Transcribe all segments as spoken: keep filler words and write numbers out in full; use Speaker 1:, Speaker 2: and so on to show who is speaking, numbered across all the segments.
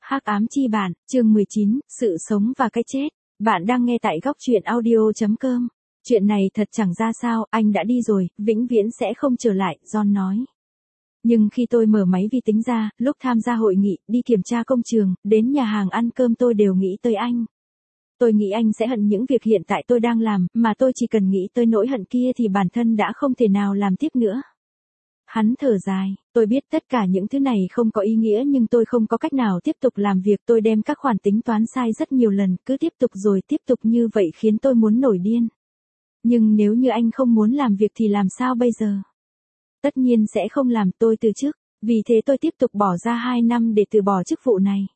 Speaker 1: Hắc ám chi bản, chương mười chín, sự sống và cái chết. Bạn đang nghe tại góc truyện audio chấm com. Chuyện này thật chẳng ra sao, anh đã đi rồi, vĩnh viễn sẽ không trở lại, John nói. Nhưng khi tôi mở máy vi tính ra, lúc tham gia hội nghị, đi kiểm tra công trường, đến nhà hàng ăn cơm tôi đều nghĩ tới anh. Tôi nghĩ anh sẽ hận những việc hiện tại tôi đang làm, mà tôi chỉ cần nghĩ tới nỗi hận kia thì bản thân đã không thể nào làm tiếp nữa. Hắn thở dài, tôi biết tất cả những thứ này không có ý nghĩa nhưng tôi không có cách nào tiếp tục làm việc, tôi đem các khoản tính toán sai rất nhiều lần, cứ tiếp tục rồi tiếp tục như vậy khiến tôi muốn nổi điên. Nhưng nếu như anh không muốn làm việc thì làm sao bây giờ? Tất nhiên sẽ không làm, tôi từ chức, vì thế tôi tiếp tục bỏ ra hai năm để từ bỏ chức vụ này.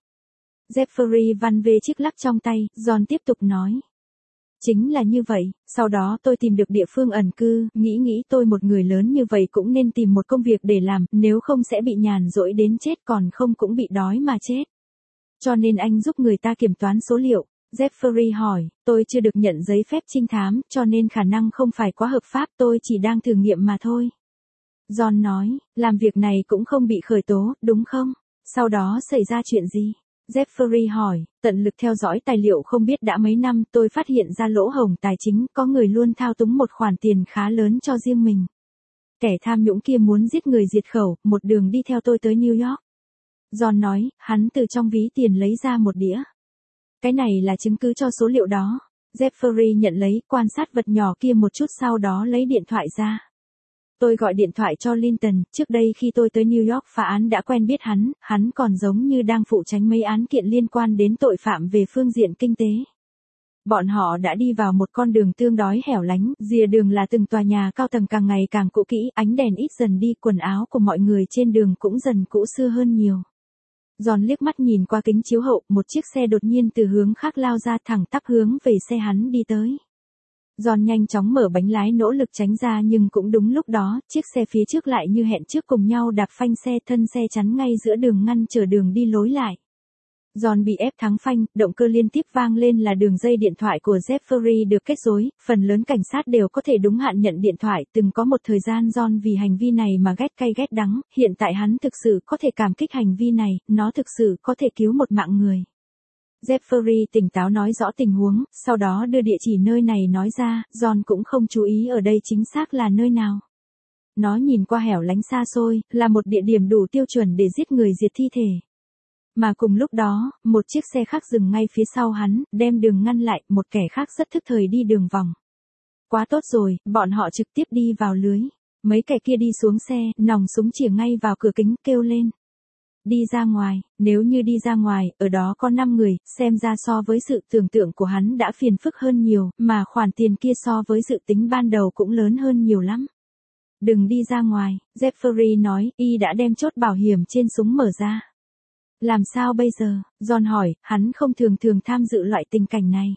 Speaker 1: Jeffrey Van Ve chiếc lắc trong tay, John tiếp tục nói. Chính là như vậy, sau đó tôi tìm được địa phương ẩn cư, nghĩ nghĩ tôi một người lớn như vậy cũng nên tìm một công việc để làm, nếu không sẽ bị nhàn rỗi đến chết còn không cũng bị đói mà chết. Cho nên anh giúp người ta kiểm toán số liệu. Jeffrey hỏi, tôi chưa được nhận giấy phép trinh thám, cho nên khả năng không phải quá hợp pháp, tôi chỉ đang thử nghiệm mà thôi. John nói, làm việc này cũng không bị khởi tố, đúng không? Sau đó xảy ra chuyện gì? Jeffrey hỏi, tận lực theo dõi tài liệu không biết đã mấy năm tôi phát hiện ra lỗ hổng tài chính, có người luôn thao túng một khoản tiền khá lớn cho riêng mình. Kẻ tham nhũng kia muốn giết người diệt khẩu, một đường đi theo tôi tới New York. John nói, hắn từ trong ví tiền lấy ra một đĩa. Cái này là chứng cứ cho số liệu đó. Jeffrey nhận lấy, quan sát vật nhỏ kia một chút sau đó lấy điện thoại ra. Tôi gọi điện thoại cho Linton, trước đây khi tôi tới New York phá án đã quen biết hắn, hắn còn giống như đang phụ trách mấy án kiện liên quan đến tội phạm về phương diện kinh tế. Bọn họ đã đi vào một con đường tương đối hẻo lánh, rìa đường là từng tòa nhà cao tầng càng ngày càng cũ kỹ, ánh đèn ít dần đi, quần áo của mọi người trên đường cũng dần cũ xưa hơn nhiều. John liếc mắt nhìn qua kính chiếu hậu, một chiếc xe đột nhiên từ hướng khác lao ra thẳng tắp hướng về xe hắn đi tới. John nhanh chóng mở bánh lái nỗ lực tránh ra nhưng cũng đúng lúc đó, chiếc xe phía trước lại như hẹn trước cùng nhau đạp phanh xe, thân xe chắn ngay giữa đường ngăn trở đường đi lối lại. John bị ép thắng phanh, động cơ liên tiếp vang lên là đường dây điện thoại của Jeffrey được kết rối, phần lớn cảnh sát đều có thể đúng hạn nhận điện thoại, từng có một thời gian John vì hành vi này mà ghét cay ghét đắng, hiện tại hắn thực sự có thể cảm kích hành vi này, nó thực sự có thể cứu một mạng người. Jeffrey tỉnh táo nói rõ tình huống, sau đó đưa địa chỉ nơi này nói ra, John cũng không chú ý ở đây chính xác là nơi nào. Nó nhìn qua hẻo lánh xa xôi, là một địa điểm đủ tiêu chuẩn để giết người diệt thi thể. Mà cùng lúc đó, một chiếc xe khác dừng ngay phía sau hắn, đem đường ngăn lại, một kẻ khác rất thức thời đi đường vòng. Quá tốt rồi, bọn họ trực tiếp đi vào lưới. Mấy kẻ kia đi xuống xe, nòng súng chĩa ngay vào cửa kính, kêu lên. Đi ra ngoài, nếu như đi ra ngoài, ở đó có năm người, xem ra so với sự tưởng tượng của hắn đã phiền phức hơn nhiều, mà khoản tiền kia so với dự tính ban đầu cũng lớn hơn nhiều lắm. Đừng đi ra ngoài, Jeffrey nói, y đã đem chốt bảo hiểm trên súng mở ra. Làm sao bây giờ? John hỏi, hắn không thường thường tham dự loại tình cảnh này.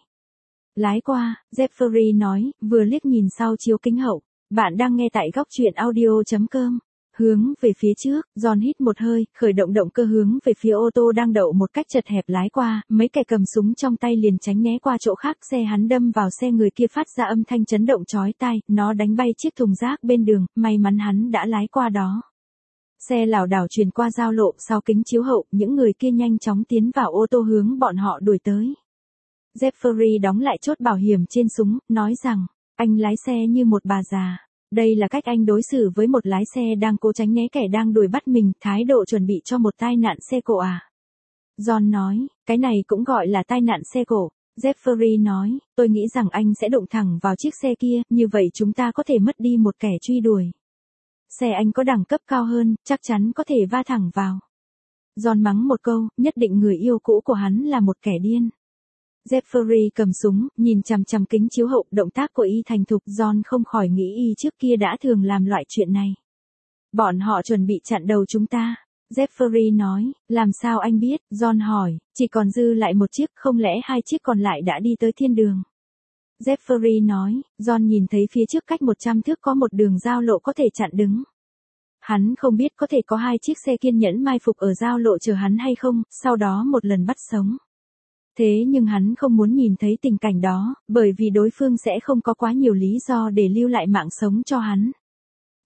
Speaker 1: Lái qua, Jeffrey nói, vừa liếc nhìn sau chiếu kính hậu. Bạn đang nghe tại góc truyện audio chấm com. Hướng về phía trước, John hít một hơi, khởi động động cơ hướng về phía ô tô đang đậu một cách chật hẹp lái qua, mấy kẻ cầm súng trong tay liền tránh né qua chỗ khác, xe hắn đâm vào xe người kia phát ra âm thanh chấn động chói tai, nó đánh bay chiếc thùng rác bên đường, may mắn hắn đã lái qua đó. Xe lảo đảo chuyển qua giao lộ, sau kính chiếu hậu, những người kia nhanh chóng tiến vào ô tô hướng bọn họ đuổi tới. Jeffrey đóng lại chốt bảo hiểm trên súng, nói rằng, anh lái xe như một bà già. Đây là cách anh đối xử với một lái xe đang cố tránh né kẻ đang đuổi bắt mình, thái độ chuẩn bị cho một tai nạn xe cộ à? John nói, cái này cũng gọi là tai nạn xe cộ. Jeffrey nói, tôi nghĩ rằng anh sẽ đụng thẳng vào chiếc xe kia, như vậy chúng ta có thể mất đi một kẻ truy đuổi. Xe anh có đẳng cấp cao hơn, chắc chắn có thể va thẳng vào. John mắng một câu, nhất định người yêu cũ của hắn là một kẻ điên. Jeffrey cầm súng, nhìn chằm chằm kính chiếu hậu, động tác của y thành thục, John không khỏi nghĩ y trước kia đã thường làm loại chuyện này. Bọn họ chuẩn bị chặn đầu chúng ta. Jeffrey nói, làm sao anh biết? John hỏi, chỉ còn dư lại một chiếc, không lẽ hai chiếc còn lại đã đi tới thiên đường? Jeffrey nói, John nhìn thấy phía trước cách một trăm thước có một đường giao lộ có thể chặn đứng. Hắn không biết có thể có hai chiếc xe kiên nhẫn mai phục ở giao lộ chờ hắn hay không, sau đó một lần bắt sống. Thế nhưng hắn không muốn nhìn thấy tình cảnh đó, bởi vì đối phương sẽ không có quá nhiều lý do để lưu lại mạng sống cho hắn.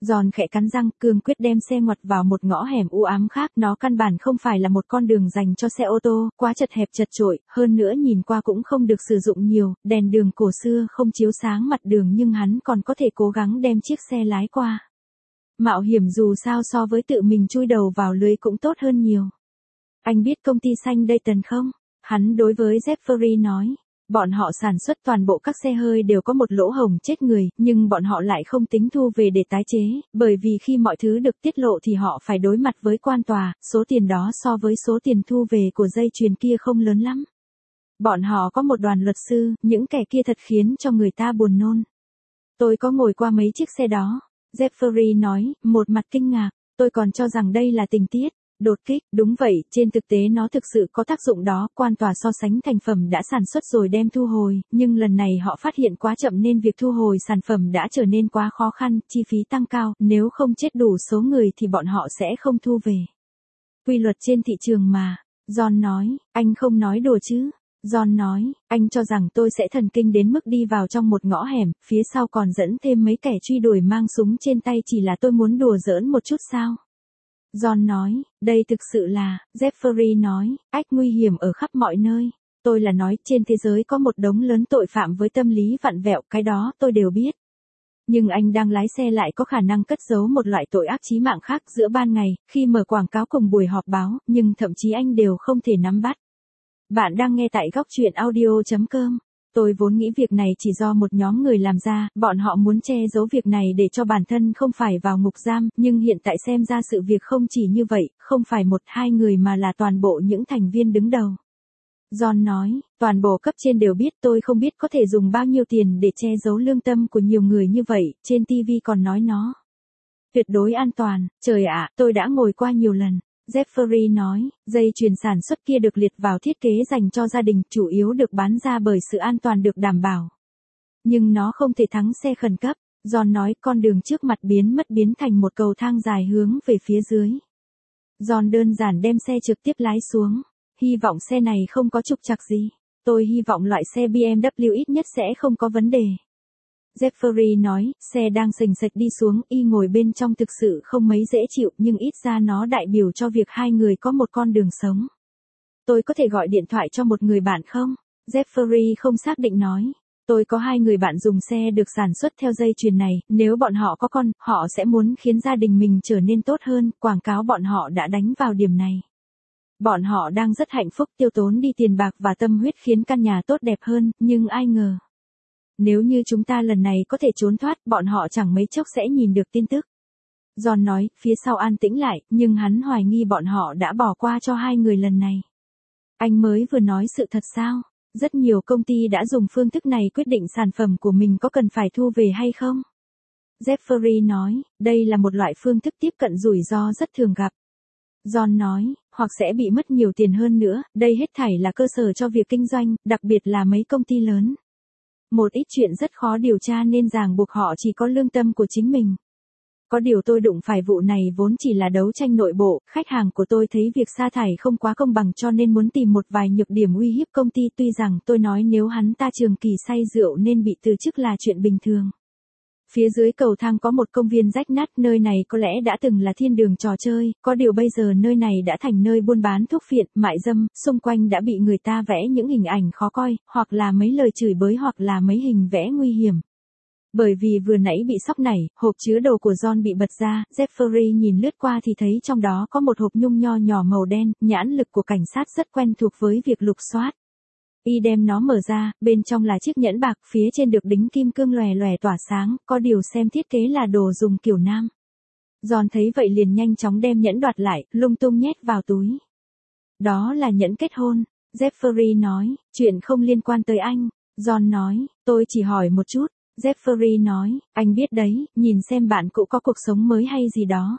Speaker 1: John khẽ cắn răng, cương quyết đem xe ngoặt vào một ngõ hẻm u ám khác, nó căn bản không phải là một con đường dành cho xe ô tô, quá chật hẹp chật chội, hơn nữa nhìn qua cũng không được sử dụng nhiều, đèn đường cổ xưa không chiếu sáng mặt đường nhưng hắn còn có thể cố gắng đem chiếc xe lái qua. Mạo hiểm dù sao so với tự mình chui đầu vào lưới cũng tốt hơn nhiều. Anh biết công ty xanh Dayton không? Hắn đối với Jeffrey nói. Bọn họ sản xuất toàn bộ các xe hơi đều có một lỗ hổng chết người, nhưng bọn họ lại không tính thu về để tái chế, bởi vì khi mọi thứ được tiết lộ thì họ phải đối mặt với quan tòa, số tiền đó so với số tiền thu về của dây chuyền kia không lớn lắm. Bọn họ có một đoàn luật sư, những kẻ kia thật khiến cho người ta buồn nôn. Tôi có ngồi qua mấy chiếc xe đó, Jeffrey nói, một mặt kinh ngạc, tôi còn cho rằng đây là tình tiết. Đột kích, đúng vậy, trên thực tế nó thực sự có tác dụng đó, quan tòa so sánh thành phẩm đã sản xuất rồi đem thu hồi, nhưng lần này họ phát hiện quá chậm nên việc thu hồi sản phẩm đã trở nên quá khó khăn, chi phí tăng cao, nếu không chết đủ số người thì bọn họ sẽ không thu về. Quy luật trên thị trường mà, John nói, anh không nói đùa chứ. John nói, anh cho rằng tôi sẽ thần kinh đến mức đi vào trong một ngõ hẻm, phía sau còn dẫn thêm mấy kẻ truy đuổi mang súng trên tay chỉ là tôi muốn đùa giỡn một chút sao? John nói, đây thực sự là, Jeffrey nói, ách nguy hiểm ở khắp mọi nơi. Tôi là nói, trên thế giới có một đống lớn tội phạm với tâm lý vặn vẹo, cái đó tôi đều biết. Nhưng anh đang lái xe lại có khả năng cất giấu một loại tội ác chí mạng khác giữa ban ngày, khi mở quảng cáo cùng buổi họp báo, nhưng thậm chí anh đều không thể nắm bắt. Bạn đang nghe tại góc truyện audio chấm com. Tôi vốn nghĩ việc này chỉ do một nhóm người làm ra, bọn họ muốn che giấu việc này để cho bản thân không phải vào ngục giam, nhưng hiện tại xem ra sự việc không chỉ như vậy, không phải một hai người mà là toàn bộ những thành viên đứng đầu. John nói, toàn bộ cấp trên đều biết, tôi không biết có thể dùng bao nhiêu tiền để che giấu lương tâm của nhiều người như vậy, trên ti vi còn nói nó tuyệt đối an toàn, trời ạ, tôi đã ngồi qua nhiều lần. Jeffrey nói, dây chuyền sản xuất kia được liệt vào thiết kế dành cho gia đình, chủ yếu được bán ra bởi sự an toàn được đảm bảo. Nhưng nó không thể thắng xe khẩn cấp, John nói, con đường trước mặt biến mất biến thành một cầu thang dài hướng về phía dưới. John đơn giản đem xe trực tiếp lái xuống, hy vọng xe này không có trục trặc gì, tôi hy vọng loại xe bê em vê ít nhất sẽ không có vấn đề. Jeffrey nói, xe đang sềnh sệch đi xuống, y ngồi bên trong thực sự không mấy dễ chịu, nhưng ít ra nó đại biểu cho việc hai người có một con đường sống. Tôi có thể gọi điện thoại cho một người bạn không? Jeffrey không xác định nói. Tôi có hai người bạn dùng xe được sản xuất theo dây chuyền này, nếu bọn họ có con, họ sẽ muốn khiến gia đình mình trở nên tốt hơn, quảng cáo bọn họ đã đánh vào điểm này. Bọn họ đang rất hạnh phúc tiêu tốn đi tiền bạc và tâm huyết khiến căn nhà tốt đẹp hơn, nhưng ai ngờ. Nếu như chúng ta lần này có thể trốn thoát, bọn họ chẳng mấy chốc sẽ nhìn được tin tức. John nói, phía sau an tĩnh lại, nhưng hắn hoài nghi bọn họ đã bỏ qua cho hai người lần này. Anh mới vừa nói sự thật sao? Rất nhiều công ty đã dùng phương thức này quyết định sản phẩm của mình có cần phải thu về hay không? Jeffrey nói, đây là một loại phương thức tiếp cận rủi ro rất thường gặp. John nói, hoặc sẽ bị mất nhiều tiền hơn nữa, đây hết thảy là cơ sở cho việc kinh doanh, đặc biệt là mấy công ty lớn. Một ít chuyện rất khó điều tra nên ràng buộc họ chỉ có lương tâm của chính mình. Có điều tôi đụng phải vụ này vốn chỉ là đấu tranh nội bộ, khách hàng của tôi thấy việc sa thải không quá công bằng cho nên muốn tìm một vài nhược điểm uy hiếp công ty, tuy rằng tôi nói nếu hắn ta trường kỳ say rượu nên bị từ chức là chuyện bình thường. Phía dưới cầu thang có một công viên rách nát, nơi này có lẽ đã từng là thiên đường trò chơi, có điều bây giờ nơi này đã thành nơi buôn bán thuốc phiện, mại dâm, xung quanh đã bị người ta vẽ những hình ảnh khó coi, hoặc là mấy lời chửi bới hoặc là mấy hình vẽ nguy hiểm. Bởi vì vừa nãy bị sốc nảy, hộp chứa đồ của John bị bật ra, Jeffrey nhìn lướt qua thì thấy trong đó có một hộp nhung nho nhỏ màu đen, nhãn lực của cảnh sát rất quen thuộc với việc lục soát. Y đem nó mở ra, bên trong là chiếc nhẫn bạc, phía trên được đính kim cương lòe lòe tỏa sáng, có điều xem thiết kế là đồ dùng kiểu nam. John thấy vậy liền nhanh chóng đem nhẫn đoạt lại, lung tung nhét vào túi. Đó là nhẫn kết hôn, Jeffrey nói, chuyện không liên quan tới anh. John nói, tôi chỉ hỏi một chút. Jeffrey nói, anh biết đấy, nhìn xem bạn cũ có cuộc sống mới hay gì đó.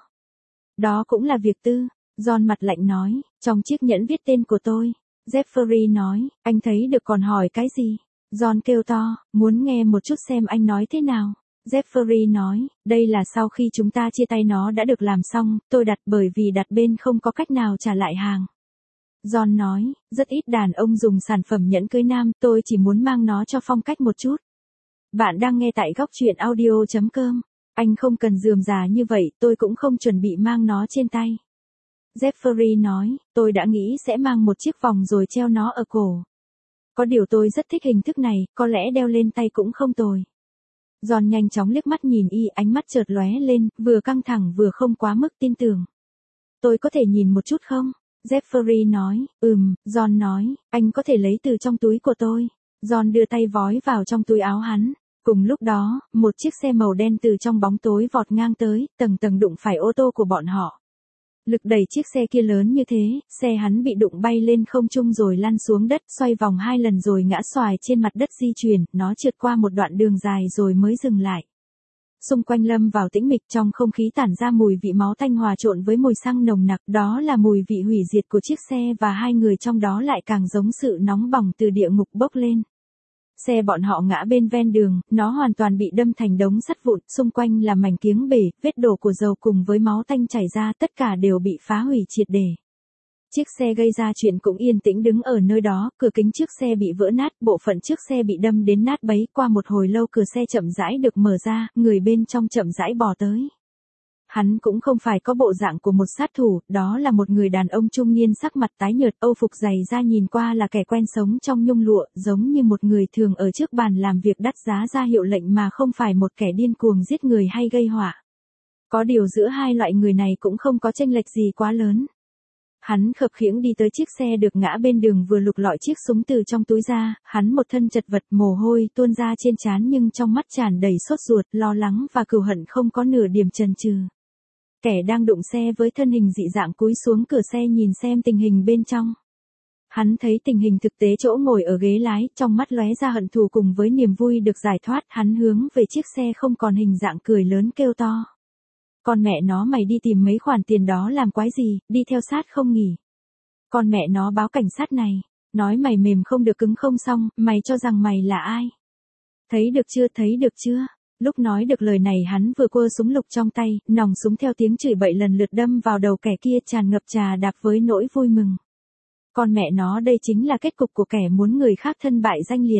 Speaker 1: Đó cũng là việc tư. John mặt lạnh nói, trong chiếc nhẫn viết tên của tôi. Jeffrey nói, anh thấy được còn hỏi cái gì? John kêu to, muốn nghe một chút xem anh nói thế nào. Jeffrey nói, đây là sau khi chúng ta chia tay nó đã được làm xong, tôi đặt bởi vì đặt bên không có cách nào trả lại hàng. John nói, rất ít đàn ông dùng sản phẩm nhẫn cưới nam, tôi chỉ muốn mang nó cho phong cách một chút. Bạn đang nghe tại góc truyện audio chấm com. Anh không cần rườm rà như vậy, tôi cũng không chuẩn bị mang nó trên tay. Jeffrey nói, tôi đã nghĩ sẽ mang một chiếc vòng rồi treo nó ở cổ. Có điều tôi rất thích hình thức này, có lẽ đeo lên tay cũng không tồi. John nhanh chóng liếc mắt nhìn y, ánh mắt chợt lóe lên, vừa căng thẳng vừa không quá mức tin tưởng. Tôi có thể nhìn một chút không? Jeffrey nói, ừm, John nói, anh có thể lấy từ trong túi của tôi. John đưa tay vói vào trong túi áo hắn. Cùng lúc đó, một chiếc xe màu đen từ trong bóng tối vọt ngang tới, tầng tầng đụng phải ô tô của bọn họ. Lực đẩy chiếc xe kia lớn như thế, xe hắn bị đụng bay lên không trung rồi lăn xuống đất, xoay vòng hai lần rồi ngã xoài trên mặt đất di chuyển, nó trượt qua một đoạn đường dài rồi mới dừng lại. Xung quanh lâm vào tĩnh mịch, trong không khí tản ra mùi vị máu tanh hòa trộn với mùi xăng nồng nặc, đó là mùi vị hủy diệt của chiếc xe và hai người trong đó lại càng giống sự nóng bỏng từ địa ngục bốc lên. Xe bọn họ ngã bên ven đường, nó hoàn toàn bị đâm thành đống sắt vụn, xung quanh là mảnh kiếng bể, vết đổ của dầu cùng với máu tanh chảy ra, tất cả đều bị phá hủy triệt để. Chiếc xe gây ra chuyện cũng yên tĩnh đứng ở nơi đó, cửa kính trước xe bị vỡ nát, bộ phận trước xe bị đâm đến nát bấy, qua một hồi lâu cửa xe chậm rãi được mở ra, người bên trong chậm rãi bò tới. Hắn cũng không phải có bộ dạng của một sát thủ, đó là một người đàn ông trung niên sắc mặt tái nhợt, âu phục dày da nhìn qua là kẻ quen sống trong nhung lụa, giống như một người thường ở trước bàn làm việc đắt giá ra hiệu lệnh mà không phải một kẻ điên cuồng giết người hay gây họa. Có điều giữa hai loại người này cũng không có chênh lệch gì quá lớn. Hắn khập khiễng đi tới chiếc xe được ngã bên đường vừa lục lọi chiếc súng từ trong túi ra, hắn một thân chật vật mồ hôi tuôn ra trên trán nhưng trong mắt tràn đầy sốt ruột, lo lắng và cừu hận không có nửa điểm chần chừ. Kẻ đang đụng xe với thân hình dị dạng cúi xuống cửa xe nhìn xem tình hình bên trong. Hắn thấy tình hình thực tế chỗ ngồi ở ghế lái, trong mắt lóe ra hận thù cùng với niềm vui được giải thoát, hắn hướng về chiếc xe không còn hình dạng cười lớn kêu to. Con mẹ nó mày đi tìm mấy khoản tiền đó làm quái gì, đi theo sát không nghỉ. Con mẹ nó báo cảnh sát này, nói mày mềm không được cứng không xong, mày cho rằng mày là ai? Thấy được chưa, thấy được chưa? Lúc nói được lời này hắn vừa quơ súng lục trong tay, nòng súng theo tiếng chửi bậy lần lượt đâm vào đầu kẻ kia tràn ngập trà đạp với nỗi vui mừng. Con mẹ nó đây chính là kết cục của kẻ muốn người khác thân bại danh liệt.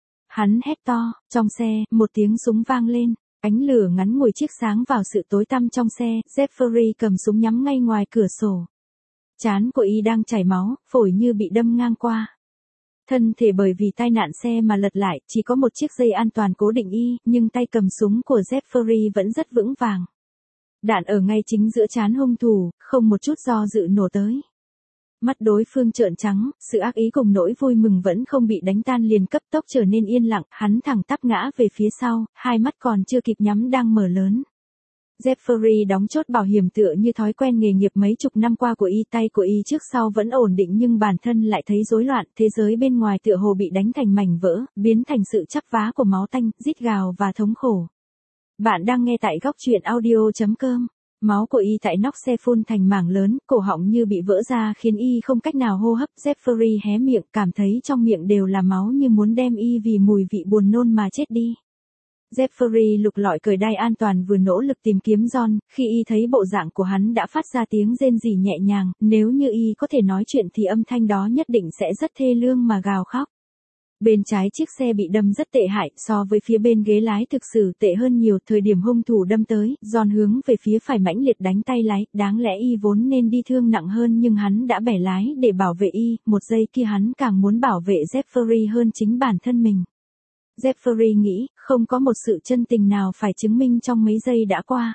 Speaker 1: Hắn hét to, trong xe, một tiếng súng vang lên, ánh lửa ngắn ngủi chiếc sáng vào sự tối tăm trong xe, Jeffrey cầm súng nhắm ngay ngoài cửa sổ. Trán của y đang chảy máu, phổi như bị đâm ngang qua. Thân thể bởi vì tai nạn xe mà lật lại, chỉ có một chiếc dây an toàn cố định y, nhưng tay cầm súng của Jeffrey vẫn rất vững vàng. Đạn ở ngay chính giữa trán hung thủ, không một chút do dự nổ tới. Mắt đối phương trợn trắng, sự ác ý cùng nỗi vui mừng vẫn không bị đánh tan liền cấp tốc trở nên yên lặng, hắn thẳng tắp ngã về phía sau, hai mắt còn chưa kịp nhắm đang mở lớn. Jeffrey đóng chốt bảo hiểm tựa như thói quen nghề nghiệp mấy chục năm qua của y, tay của y trước sau vẫn ổn định nhưng bản thân lại thấy rối loạn, thế giới bên ngoài tựa hồ bị đánh thành mảnh vỡ, biến thành sự chắp vá của máu tanh, rít gào và thống khổ. Bạn đang nghe tại góc truyện audio chấm com. Máu của y tại nóc xe phun thành mảng lớn, cổ họng như bị vỡ ra khiến y không cách nào hô hấp. Jeffrey hé miệng, cảm thấy trong miệng đều là máu như muốn đem y vì mùi vị buồn nôn mà chết đi. Jeffrey lục lọi cởi đai an toàn vừa nỗ lực tìm kiếm John, khi y thấy bộ dạng của hắn đã phát ra tiếng rên rỉ nhẹ nhàng, nếu như y có thể nói chuyện thì âm thanh đó nhất định sẽ rất thê lương mà gào khóc. Bên trái chiếc xe bị đâm rất tệ hại, so với phía bên ghế lái thực sự tệ hơn nhiều. Thời điểm hung thủ đâm tới, John hướng về phía phải mãnh liệt đánh tay lái, đáng lẽ y vốn nên đi thương nặng hơn nhưng hắn đã bẻ lái để bảo vệ y, một giây kia hắn càng muốn bảo vệ Jeffrey hơn chính bản thân mình. Jeffrey nghĩ, không có một sự chân tình nào phải chứng minh trong mấy giây đã qua.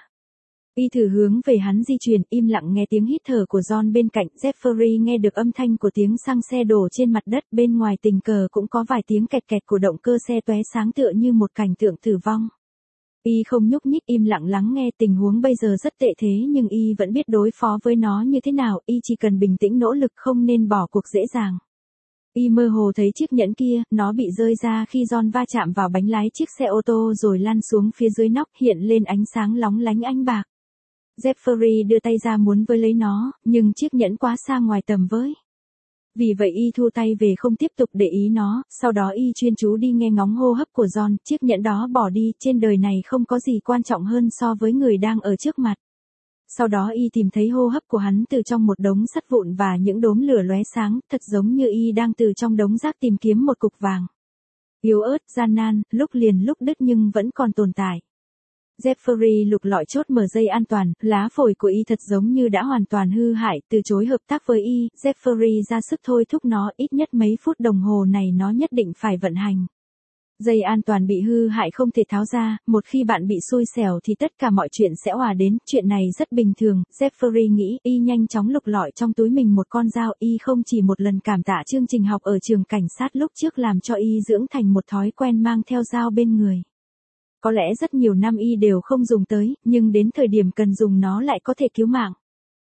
Speaker 1: Y thử hướng về hắn di chuyển, im lặng nghe tiếng hít thở của John bên cạnh. Jeffrey nghe được âm thanh của tiếng xăng xe đổ trên mặt đất, bên ngoài tình cờ cũng có vài tiếng kẹt kẹt của động cơ xe tóe sáng tựa như một cảnh tượng tử vong. Y không nhúc nhích, im lặng lắng nghe. Tình huống bây giờ rất tệ thế nhưng y vẫn biết đối phó với nó như thế nào, y chỉ cần bình tĩnh nỗ lực không nên bỏ cuộc dễ dàng. Y mơ hồ thấy chiếc nhẫn kia, nó bị rơi ra khi John va chạm vào bánh lái chiếc xe ô tô rồi lăn xuống phía dưới nóc, hiện lên ánh sáng lóng lánh ánh bạc. Jeffrey đưa tay ra muốn với lấy nó, nhưng chiếc nhẫn quá xa ngoài tầm với. Vì vậy y thu tay về không tiếp tục để ý nó, sau đó y chuyên chú đi nghe ngóng hô hấp của John, chiếc nhẫn đó bỏ đi, trên đời này không có gì quan trọng hơn so với người đang ở trước mặt. Sau đó y tìm thấy hô hấp của hắn từ trong một đống sắt vụn và những đốm lửa lóe sáng, thật giống như y đang từ trong đống rác tìm kiếm một cục vàng. Yếu ớt, gian nan, lúc liền lúc đứt nhưng vẫn còn tồn tại. Jeffrey lục lọi chốt mở dây an toàn, lá phổi của y thật giống như đã hoàn toàn hư hại, từ chối hợp tác với y, Jeffrey ra sức thôi thúc nó, ít nhất mấy phút đồng hồ này nó nhất định phải vận hành. Dây an toàn bị hư hại không thể tháo ra, một khi bạn bị xui xẻo thì tất cả mọi chuyện sẽ òa đến, chuyện này rất bình thường, Jeffrey nghĩ, y nhanh chóng lục lọi trong túi mình một con dao, y không chỉ một lần cảm tạ chương trình học ở trường cảnh sát lúc trước làm cho y dưỡng thành một thói quen mang theo dao bên người. Có lẽ rất nhiều năm y đều không dùng tới, nhưng đến thời điểm cần dùng nó lại có thể cứu mạng.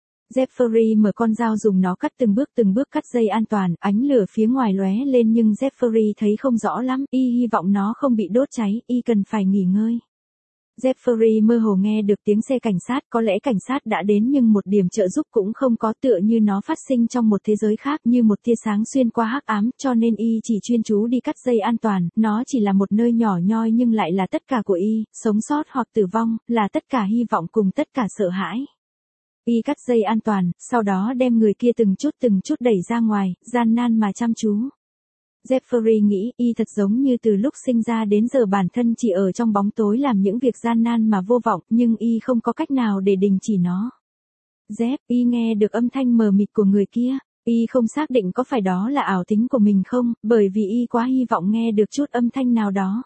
Speaker 1: Jeffrey mở con dao dùng nó cắt từng bước từng bước cắt dây an toàn, ánh lửa phía ngoài lóe lên nhưng Jeffrey thấy không rõ lắm, y hy vọng nó không bị đốt cháy, y cần phải nghỉ ngơi. Jeffrey mơ hồ nghe được tiếng xe cảnh sát, có lẽ cảnh sát đã đến nhưng một điểm trợ giúp cũng không có, tựa như nó phát sinh trong một thế giới khác, như một tia sáng xuyên qua hắc ám, cho nên y chỉ chuyên chú đi cắt dây an toàn, nó chỉ là một nơi nhỏ nhoi nhưng lại là tất cả của y, sống sót hoặc tử vong, là tất cả hy vọng cùng tất cả sợ hãi. Y cắt dây an toàn, sau đó đem người kia từng chút từng chút đẩy ra ngoài, gian nan mà chăm chú. Jeffrey nghĩ, y thật giống như từ lúc sinh ra đến giờ bản thân chỉ ở trong bóng tối làm những việc gian nan mà vô vọng, nhưng y không có cách nào để đình chỉ nó. Jeff, y nghe được âm thanh mờ mịt của người kia, y không xác định có phải đó là ảo tính của mình không, bởi vì y quá hy vọng nghe được chút âm thanh nào đó.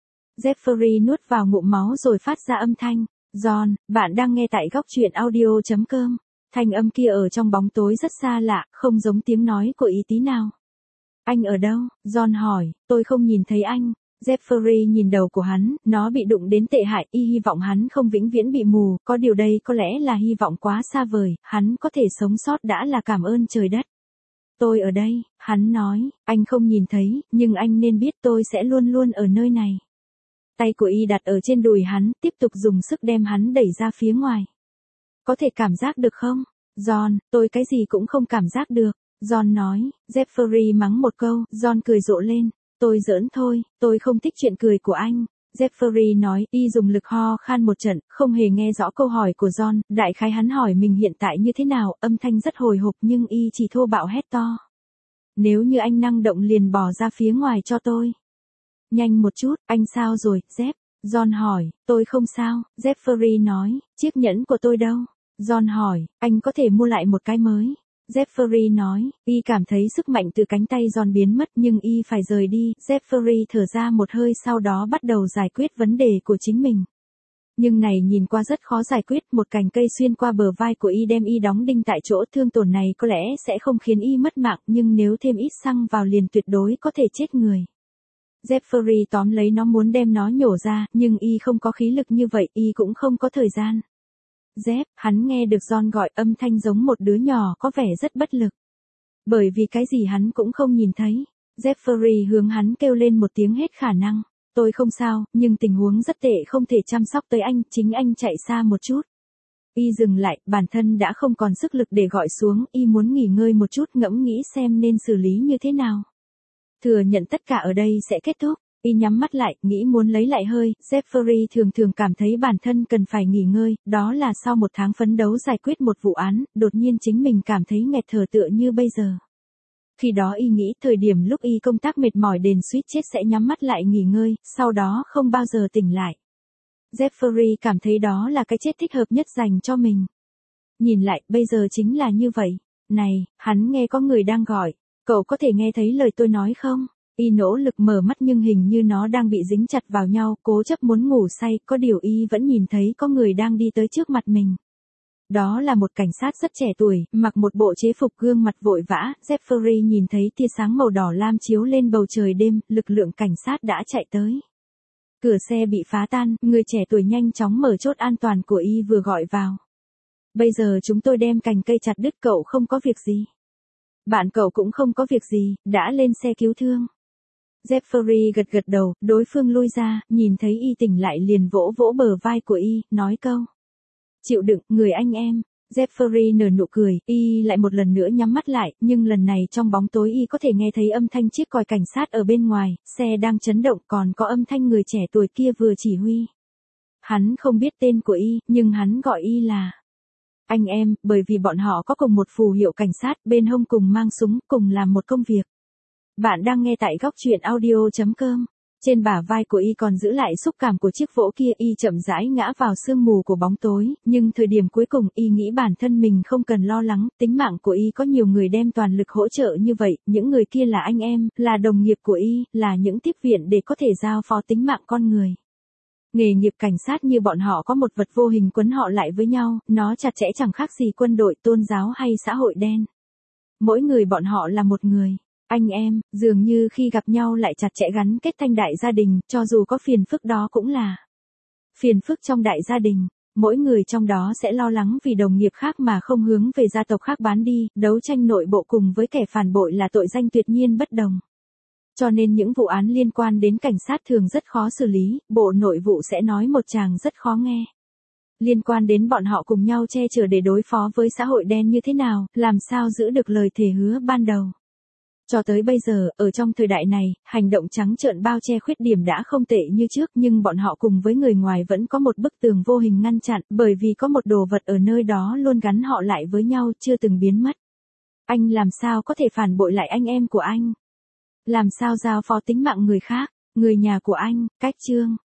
Speaker 1: Jeffrey nuốt vào ngụm máu rồi phát ra âm thanh. John, bạn đang nghe tại góc truyện audio chấm com. Thanh âm kia ở trong bóng tối rất xa lạ, không giống tiếng nói của y tí nào. Anh ở đâu? John hỏi, tôi không nhìn thấy anh. Jeffrey nhìn đầu của hắn, nó bị đụng đến tệ hại, y hy vọng hắn không vĩnh viễn bị mù, có điều đây có lẽ là hy vọng quá xa vời, hắn có thể sống sót đã là cảm ơn trời đất. Tôi ở đây, hắn nói, anh không nhìn thấy, nhưng anh nên biết tôi sẽ luôn luôn ở nơi này. Tay của y đặt ở trên đùi hắn, tiếp tục dùng sức đem hắn đẩy ra phía ngoài. Có thể cảm giác được không? John, tôi cái gì cũng không cảm giác được. John nói, Jeffrey mắng một câu, John cười rộ lên. Tôi giỡn thôi, tôi không thích chuyện cười của anh. Jeffrey nói, y dùng lực ho khan một trận, không hề nghe rõ câu hỏi của John, đại khái hắn hỏi mình hiện tại như thế nào, âm thanh rất hồi hộp nhưng y chỉ thô bạo hét to. Nếu như anh năng động liền bỏ ra phía ngoài cho tôi. Nhanh một chút, anh sao rồi, Jeff? John hỏi, tôi không sao, Jeffrey nói, chiếc nhẫn của tôi đâu? John hỏi, anh có thể mua lại một cái mới. Jeffrey nói, y cảm thấy sức mạnh từ cánh tay John biến mất nhưng y phải rời đi. Jeffrey thở ra một hơi sau đó bắt đầu giải quyết vấn đề của chính mình. Nhưng này nhìn qua rất khó giải quyết, một cành cây xuyên qua bờ vai của y đem y đóng đinh tại chỗ, thương tổn này có lẽ sẽ không khiến y mất mạng nhưng nếu thêm ít xăng vào liền tuyệt đối có thể chết người. Jeffrey tóm lấy nó muốn đem nó nhổ ra, nhưng y không có khí lực như vậy, y cũng không có thời gian. Jeff, hắn nghe được John gọi, âm thanh giống một đứa nhỏ có vẻ rất bất lực. Bởi vì cái gì hắn cũng không nhìn thấy. Jeffrey hướng hắn kêu lên một tiếng hết khả năng. Tôi không sao, nhưng tình huống rất tệ không thể chăm sóc tới anh, chính anh chạy xa một chút. Y dừng lại, bản thân đã không còn sức lực để gọi xuống, y muốn nghỉ ngơi một chút ngẫm nghĩ xem nên xử lý như thế nào. Thừa nhận tất cả ở đây sẽ kết thúc. Y nhắm mắt lại, nghĩ muốn lấy lại hơi, Jeffrey thường thường cảm thấy bản thân cần phải nghỉ ngơi, đó là sau một tháng phấn đấu giải quyết một vụ án, đột nhiên chính mình cảm thấy nghẹt thở tựa như bây giờ. Khi đó y nghĩ thời điểm lúc y công tác mệt mỏi đền suýt chết sẽ nhắm mắt lại nghỉ ngơi, sau đó không bao giờ tỉnh lại. Jeffrey cảm thấy đó là cái chết thích hợp nhất dành cho mình. Nhìn lại, bây giờ chính là như vậy. Này, hắn nghe có người đang gọi, cậu có thể nghe thấy lời tôi nói không? Y nỗ lực mở mắt nhưng hình như nó đang bị dính chặt vào nhau, cố chấp muốn ngủ say, có điều y vẫn nhìn thấy có người đang đi tới trước mặt mình. Đó là một cảnh sát rất trẻ tuổi, mặc một bộ chế phục gương mặt vội vã, Jeffrey nhìn thấy tia sáng màu đỏ lam chiếu lên bầu trời đêm, lực lượng cảnh sát đã chạy tới. Cửa xe bị phá tan, người trẻ tuổi nhanh chóng mở chốt an toàn của y vừa gọi vào. Bây giờ chúng tôi đem cành cây chặt đứt, cậu không có việc gì. Bạn cậu cũng không có việc gì, đã lên xe cứu thương. Jeffrey gật gật đầu, đối phương lui ra, nhìn thấy y tỉnh lại liền vỗ vỗ bờ vai của y, nói câu. Chịu đựng, người anh em. Jeffrey nở nụ cười, y lại một lần nữa nhắm mắt lại, nhưng lần này trong bóng tối y có thể nghe thấy âm thanh chiếc còi cảnh sát ở bên ngoài, xe đang chấn động còn có âm thanh người trẻ tuổi kia vừa chỉ huy. Hắn không biết tên của y, nhưng hắn gọi y là anh em, bởi vì bọn họ có cùng một phù hiệu cảnh sát, bên hông cùng mang súng, cùng làm một công việc. Bạn đang nghe tại góc truyện audio chấm com. Trên bả vai của y còn giữ lại xúc cảm của chiếc vỗ kia, y chậm rãi ngã vào sương mù của bóng tối, nhưng thời điểm cuối cùng y nghĩ bản thân mình không cần lo lắng, tính mạng của y có nhiều người đem toàn lực hỗ trợ như vậy, những người kia là anh em, là đồng nghiệp của y, là những tiếp viện để có thể giao phó tính mạng con người. Nghề nghiệp cảnh sát như bọn họ có một vật vô hình quấn họ lại với nhau, nó chặt chẽ chẳng khác gì quân đội, tôn giáo hay xã hội đen. Mỗi người bọn họ là một người. Anh em, dường như khi gặp nhau lại chặt chẽ gắn kết thành đại gia đình, cho dù có phiền phức đó cũng là phiền phức trong đại gia đình. Mỗi người trong đó sẽ lo lắng vì đồng nghiệp khác mà không hướng về gia tộc khác bán đi, đấu tranh nội bộ cùng với kẻ phản bội là tội danh tuyệt nhiên bất đồng. Cho nên những vụ án liên quan đến cảnh sát thường rất khó xử lý, bộ nội vụ sẽ nói một chàng rất khó nghe. Liên quan đến bọn họ cùng nhau che chở để đối phó với xã hội đen như thế nào, làm sao giữ được lời thề hứa ban đầu. Cho tới bây giờ, ở trong thời đại này, hành động trắng trợn bao che khuyết điểm đã không tệ như trước, nhưng bọn họ cùng với người ngoài vẫn có một bức tường vô hình ngăn chặn, bởi vì có một đồ vật ở nơi đó luôn gắn họ lại với nhau, chưa từng biến mất. Anh làm sao có thể phản bội lại anh em của anh? Làm sao giao phó tính mạng người khác, người nhà của anh? Cách chương